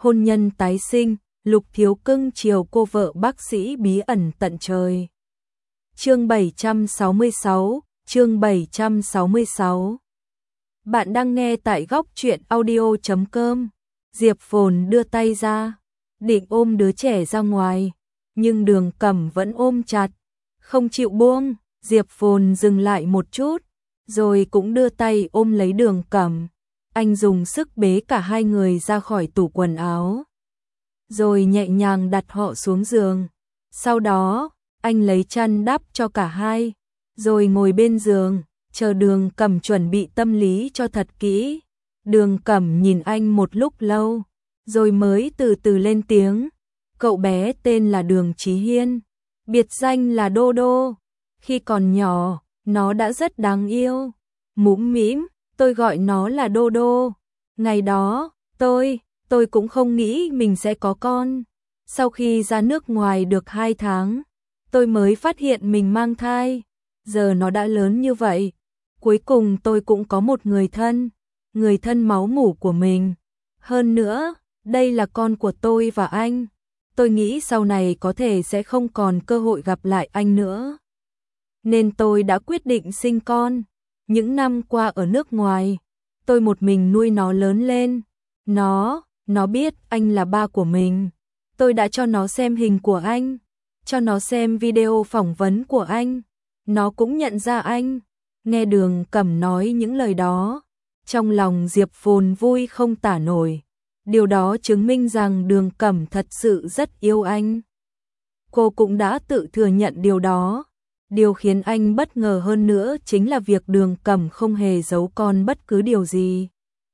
hôn nhân tái sinh, Lục Thiếu cưng chiều cô vợ bác sĩ bí ẩn tận trời. Chương 766, chương 766. Bạn đang nghe tại góc truyện audio.com. Diệp Phồn đưa tay ra, định ôm đứa trẻ ra ngoài, nhưng Đường Cẩm vẫn ôm chặt, không chịu buông. Diệp Phồn dừng lại một chút, rồi cũng đưa tay ôm lấy Đường Cẩm. Anh dùng sức bế cả hai người ra khỏi tủ quần áo, rồi nhẹ nhàng đặt họ xuống giường. Sau đó, anh lấy chăn đắp cho cả hai, rồi ngồi bên giường, chờ Đường Cẩm chuẩn bị tâm lý cho thật kỹ. Đường Cẩm nhìn anh một lúc lâu, rồi mới từ từ lên tiếng. Cậu bé tên là Đường Chí Hiên, biệt danh là Đô Đô. Khi còn nhỏ, nó đã rất đáng yêu. Mũm mĩm, tôi gọi nó là Đô Đô. Ngày đó, tôi cũng không nghĩ mình sẽ có con. Sau khi ra nước ngoài được 2 tháng, tôi mới phát hiện mình mang thai. Giờ nó đã lớn như vậy. Cuối cùng tôi cũng có một người thân máu mủ của mình. Hơn nữa, đây là con của tôi và anh. Tôi nghĩ sau này có thể sẽ không còn cơ hội gặp lại anh nữa, nên tôi đã quyết định sinh con. Những năm qua ở nước ngoài, tôi một mình nuôi nó lớn lên. Nó biết anh là ba của mình. Tôi đã cho nó xem hình của anh, cho nó xem video phỏng vấn của anh. Nó cũng nhận ra anh. Nghe Đường Cẩm nói những lời đó, trong lòng Diệp Phồn vui không tả nổi. Điều đó chứng minh rằng Đường Cẩm thật sự rất yêu anh. Cô cũng đã tự thừa nhận điều đó. Điều khiến anh bất ngờ hơn nữa chính là việc Đường Cẩm không hề giấu con bất cứ điều gì,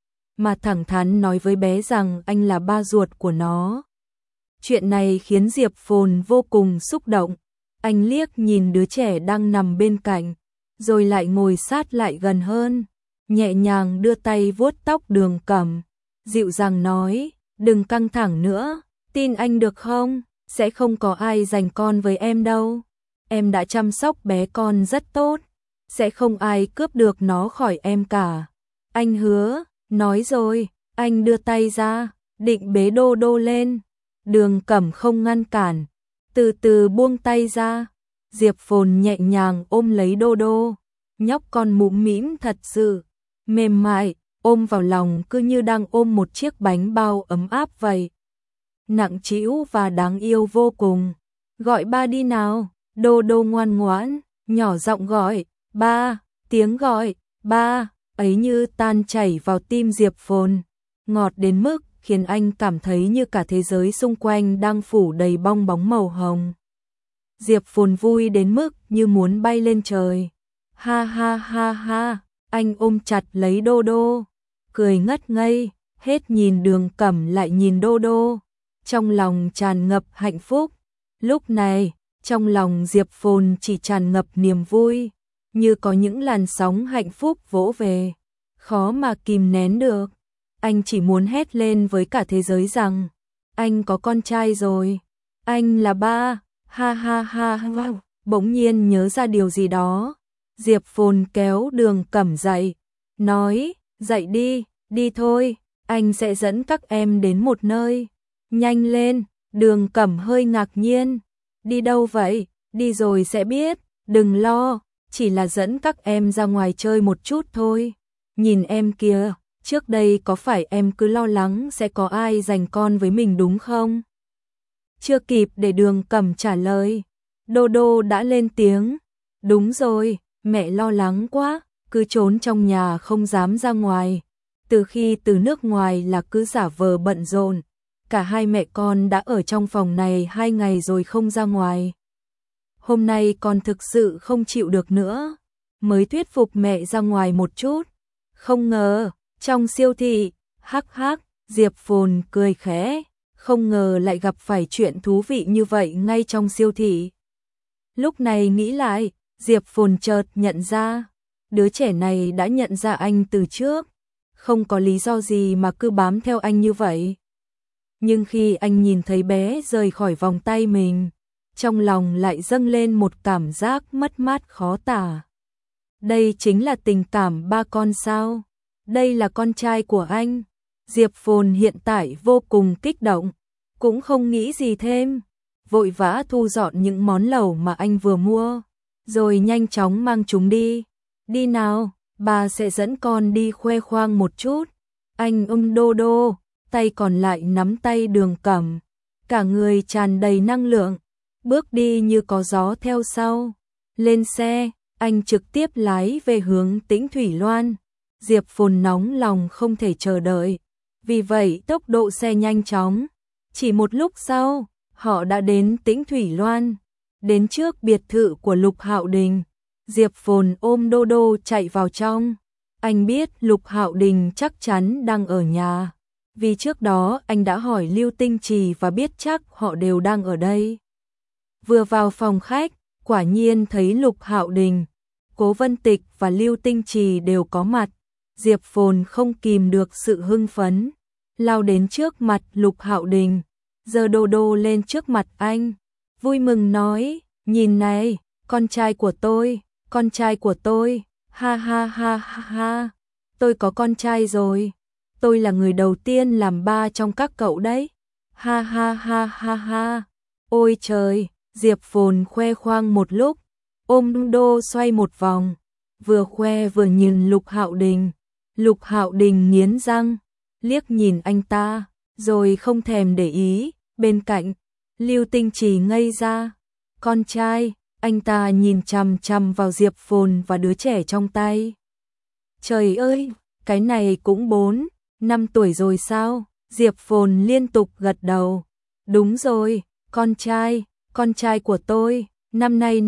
mà thẳng thắn nói với bé rằng anh là ba ruột của nó. Chuyện này khiến Diệp Phồn vô cùng xúc động. Anh liếc nhìn đứa trẻ đang nằm bên cạnh, rồi lại ngồi sát lại gần hơn, nhẹ nhàng đưa tay vuốt tóc Đường Cẩm, dịu dàng nói, đừng căng thẳng nữa, tin anh được không? Sẽ không có ai giành con với em đâu. Em đã chăm sóc bé con rất tốt, sẽ không ai cướp được nó khỏi em cả. Anh hứa. Nói rồi, anh đưa tay ra, định bế Đô Đô lên. Đường Cẩm không ngăn cản, từ từ buông tay ra. Diệp Phồn nhẹ nhàng ôm lấy Đô Đô. Nhóc con mũm mĩm thật sự mềm mại, ôm vào lòng cứ như đang ôm một chiếc bánh bao ấm áp vậy. Nặng trĩu và đáng yêu vô cùng. Gọi ba đi nào. Đô Đô ngoan ngoãn, nhỏ giọng gọi, ba. Tiếng gọi, ba, ấy như tan chảy vào tim Diệp Phồn, ngọt đến mức khiến anh cảm thấy như cả thế giới xung quanh đang phủ đầy bong bóng màu hồng. Diệp Phồn vui đến mức như muốn bay lên trời. Ha ha ha ha, anh ôm chặt lấy Đô Đô, cười ngất ngây, hết nhìn Đường Cẩm lại nhìn Đô Đô, trong lòng tràn ngập hạnh phúc. Lúc này, trong lòng Diệp Phồn chỉ tràn ngập niềm vui, như có những làn sóng hạnh phúc vỗ về, khó mà kìm nén được. Anh chỉ muốn hét lên với cả thế giới rằng, anh có con trai rồi, anh là ba, ha ha ha ha. Bỗng nhiên nhớ ra điều gì đó, Diệp Phồn kéo Đường Cẩm dậy, nói, dậy đi, đi thôi, anh sẽ dẫn các em đến một nơi. Nhanh lên. Đường Cẩm hơi ngạc nhiên. Đi đâu vậy? Đi rồi sẽ biết, đừng lo, chỉ là dẫn các em ra ngoài chơi một chút thôi. Nhìn em kìa, trước đây có phải em cứ lo lắng sẽ có ai giành con với mình đúng không? Chưa kịp để Đường Cẩm trả lời, Đô Đô đã lên tiếng. Đúng rồi, mẹ lo lắng quá, cứ trốn trong nhà không dám ra ngoài. Từ khi từ nước ngoài là cứ giả vờ bận rộn. Cả hai mẹ con đã ở trong phòng này 2 ngày rồi không ra ngoài. Hôm nay con thực sự không chịu được nữa, mới thuyết phục mẹ ra ngoài một chút. Không ngờ, trong siêu thị, hắc hắc, Diệp Phồn cười khẽ, không ngờ lại gặp phải chuyện thú vị như vậy ngay trong siêu thị. Lúc này nghĩ lại, Diệp Phồn chợt nhận ra, đứa trẻ này đã nhận ra anh từ trước, không có lý do gì mà cứ bám theo anh như vậy. Nhưng khi anh nhìn thấy bé rời khỏi vòng tay mình, trong lòng lại dâng lên một cảm giác mất mát khó tả. Đây chính là tình cảm ba con sao? Đây là con trai của anh. Diệp Phồn hiện tại vô cùng kích động, cũng không nghĩ gì thêm, vội vã thu dọn những món lẩu mà anh vừa mua, rồi nhanh chóng mang chúng đi. Đi nào, bà sẽ dẫn con đi khoe khoang một chút. Anh đô đô, tay còn lại nắm tay Đường Cẩm, cả người tràn đầy năng lượng, bước đi như có gió theo sau. Lên xe, anh trực tiếp lái về hướng Tĩnh Thủy Loan. Diệp Phồn nóng lòng không thể chờ đợi, vì vậy tốc độ xe nhanh chóng. Chỉ một lúc sau, họ đã đến Tĩnh Thủy Loan, đến trước biệt thự của Lục Hạo Đình. Diệp Phồn ôm Đô Đô chạy vào trong. Anh biết Lục Hạo Đình chắc chắn đang ở nhà, vì trước đó anh đã hỏi Lưu Tinh Trì và biết chắc họ đều đang ở đây. Vừa vào phòng khách, quả nhiên thấy Lục Hạo Đình, Cố Vân Tịch và Lưu Tinh Trì đều có mặt. Diệp Phồn không kìm được sự hưng phấn, lao đến trước mặt Lục Hạo Đình, giơ Đô Đô lên trước mặt anh, vui mừng nói, nhìn này, con trai của tôi, ha ha ha ha ha, tôi có con trai rồi, tôi là người đầu tiên làm ba trong các cậu đấy, ha ha ha ha ha, ôi trời, Diệp Phồn khoe khoang một lúc, ôm Đô xoay một vòng, vừa khoe vừa nhìn Lục Hạo Đình. Lục Hạo Đình nghiến răng, liếc nhìn anh ta, rồi không thèm để ý. Bên cạnh, Lưu Tinh Trì ngây ra, con trai, anh ta nhìn chằm chằm vào Diệp Phồn và đứa trẻ trong tay. Trời ơi, cái này cũng 4, 5 tuổi rồi sao? Diệp Phồn liên tục gật đầu. Đúng rồi, con trai của tôi, năm nay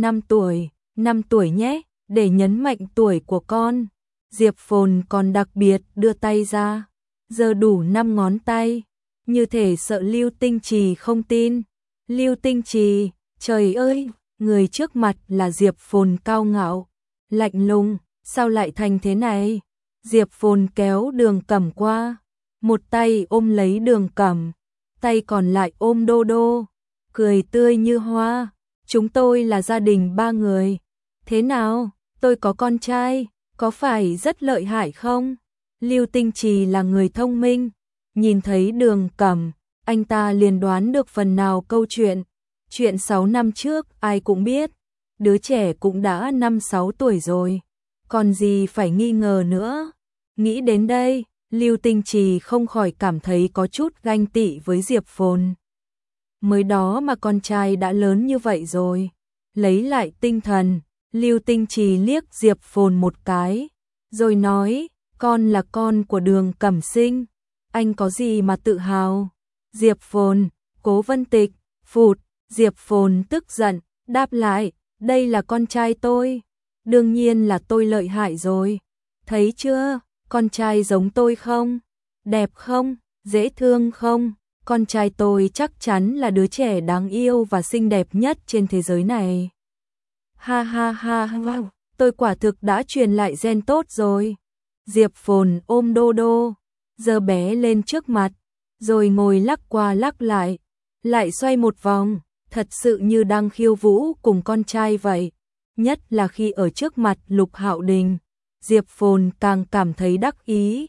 5 tuổi nhé, để nhấn mạnh tuổi của con. Diệp Phồn còn đặc biệt đưa tay ra, giơ đủ 5 ngón tay, như thể sợ Lưu Tinh Trì không tin. Lưu Tinh Trì, trời ơi, người trước mặt là Diệp Phồn cao ngạo, lạnh lùng, sao lại thành thế này? Diệp Phồn kéo Đường Cẩm qua, một tay ôm lấy Đường Cẩm, tay còn lại ôm Đô Đô, cười tươi như hoa. Chúng tôi là gia đình 3 người. Thế nào, tôi có con trai, có phải rất lợi hại không? Lưu Tinh Trì là người thông minh, nhìn thấy Đường Cẩm, anh ta liền đoán được phần nào câu chuyện. Chuyện 6 năm trước ai cũng biết, đứa trẻ cũng đã 5-6 tuổi rồi, còn gì phải nghi ngờ nữa. Nghĩ đến đây, Lưu Tinh Trì không khỏi cảm thấy có chút ganh tị với Diệp Phồn. Mới đó mà con trai đã lớn như vậy rồi. Lấy lại tinh thần, Lưu Tinh Trì liếc Diệp Phồn một cái, rồi nói, con là con của Đường Cẩm sinh, anh có gì mà tự hào? Diệp Phồn, Cố Vân Tịch, phụt, Diệp Phồn tức giận, đáp lại, đây là con trai tôi, đương nhiên là tôi lợi hại rồi. Thấy chưa, con trai giống tôi không? Đẹp không? Dễ thương không? Con trai tôi chắc chắn là đứa trẻ đáng yêu và xinh đẹp nhất trên thế giới này. Ha ha ha ha, tôi quả thực đã truyền lại gen tốt rồi. Diệp Phồn ôm Đô Đô, giơ bé lên trước mặt, rồi ngồi lắc qua lắc lại xoay một vòng, thật sự như đang khiêu vũ cùng con trai vậy. Nhất là khi ở trước mặt Lục Hạo Đình, Diệp Phồn càng cảm thấy đắc ý.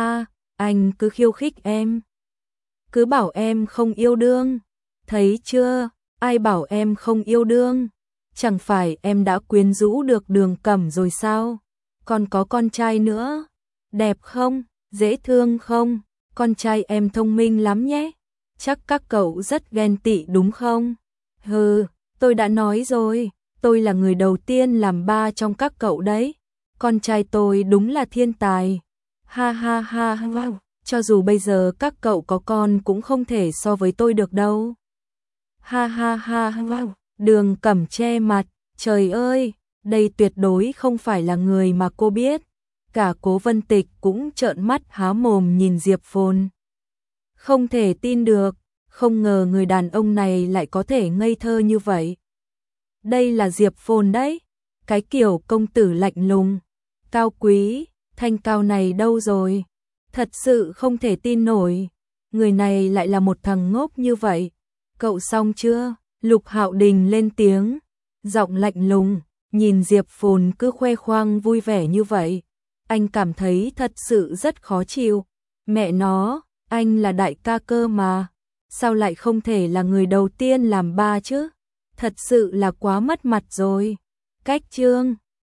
Anh cứ khiêu khích em, cứ bảo em không yêu đương. Thấy chưa, ai bảo em không yêu đương? Chẳng phải em đã quyến rũ được Đường Cẩm rồi sao? Còn có con trai nữa, đẹp không, dễ thương không? Con trai em thông minh lắm nhé. Chắc các cậu rất ghen tị đúng không? Hừ, tôi đã nói rồi, tôi là người đầu tiên làm ba trong các cậu đấy. Con trai tôi đúng là thiên tài. Ha ha ha ha, cho dù bây giờ các cậu có con cũng không thể so với tôi được đâu. Ha ha ha ha, Đường Cẩm che mặt, trời ơi, đây tuyệt đối không phải là người mà cô biết. Cả Cố Vân Tịch cũng trợn mắt há mồm nhìn Diệp Phồn. Không thể tin được, không ngờ người đàn ông này lại có thể ngây thơ như vậy. Đây là Diệp Phồn đấy, cái kiểu công tử lạnh lùng, cao quý, thanh cao này đâu rồi? Thật sự không thể tin nổi, người này lại là một thằng ngốc như vậy. Cậu xong chưa? Lục Hạo Đình lên tiếng, giọng lạnh lùng, nhìn Diệp Phồn cứ khoe khoang vui vẻ như vậy. Anh cảm thấy thật sự rất khó chịu. Mẹ nó, anh là đại ca cơ mà, sao lại không thể là người đầu tiên làm ba chứ? Thật sự là quá mất mặt rồi. Cách chương